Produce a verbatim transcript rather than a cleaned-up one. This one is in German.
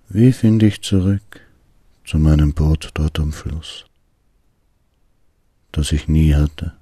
Wie find ich zurück zu meinem Boot dort am Fluss, das ich nie hatte?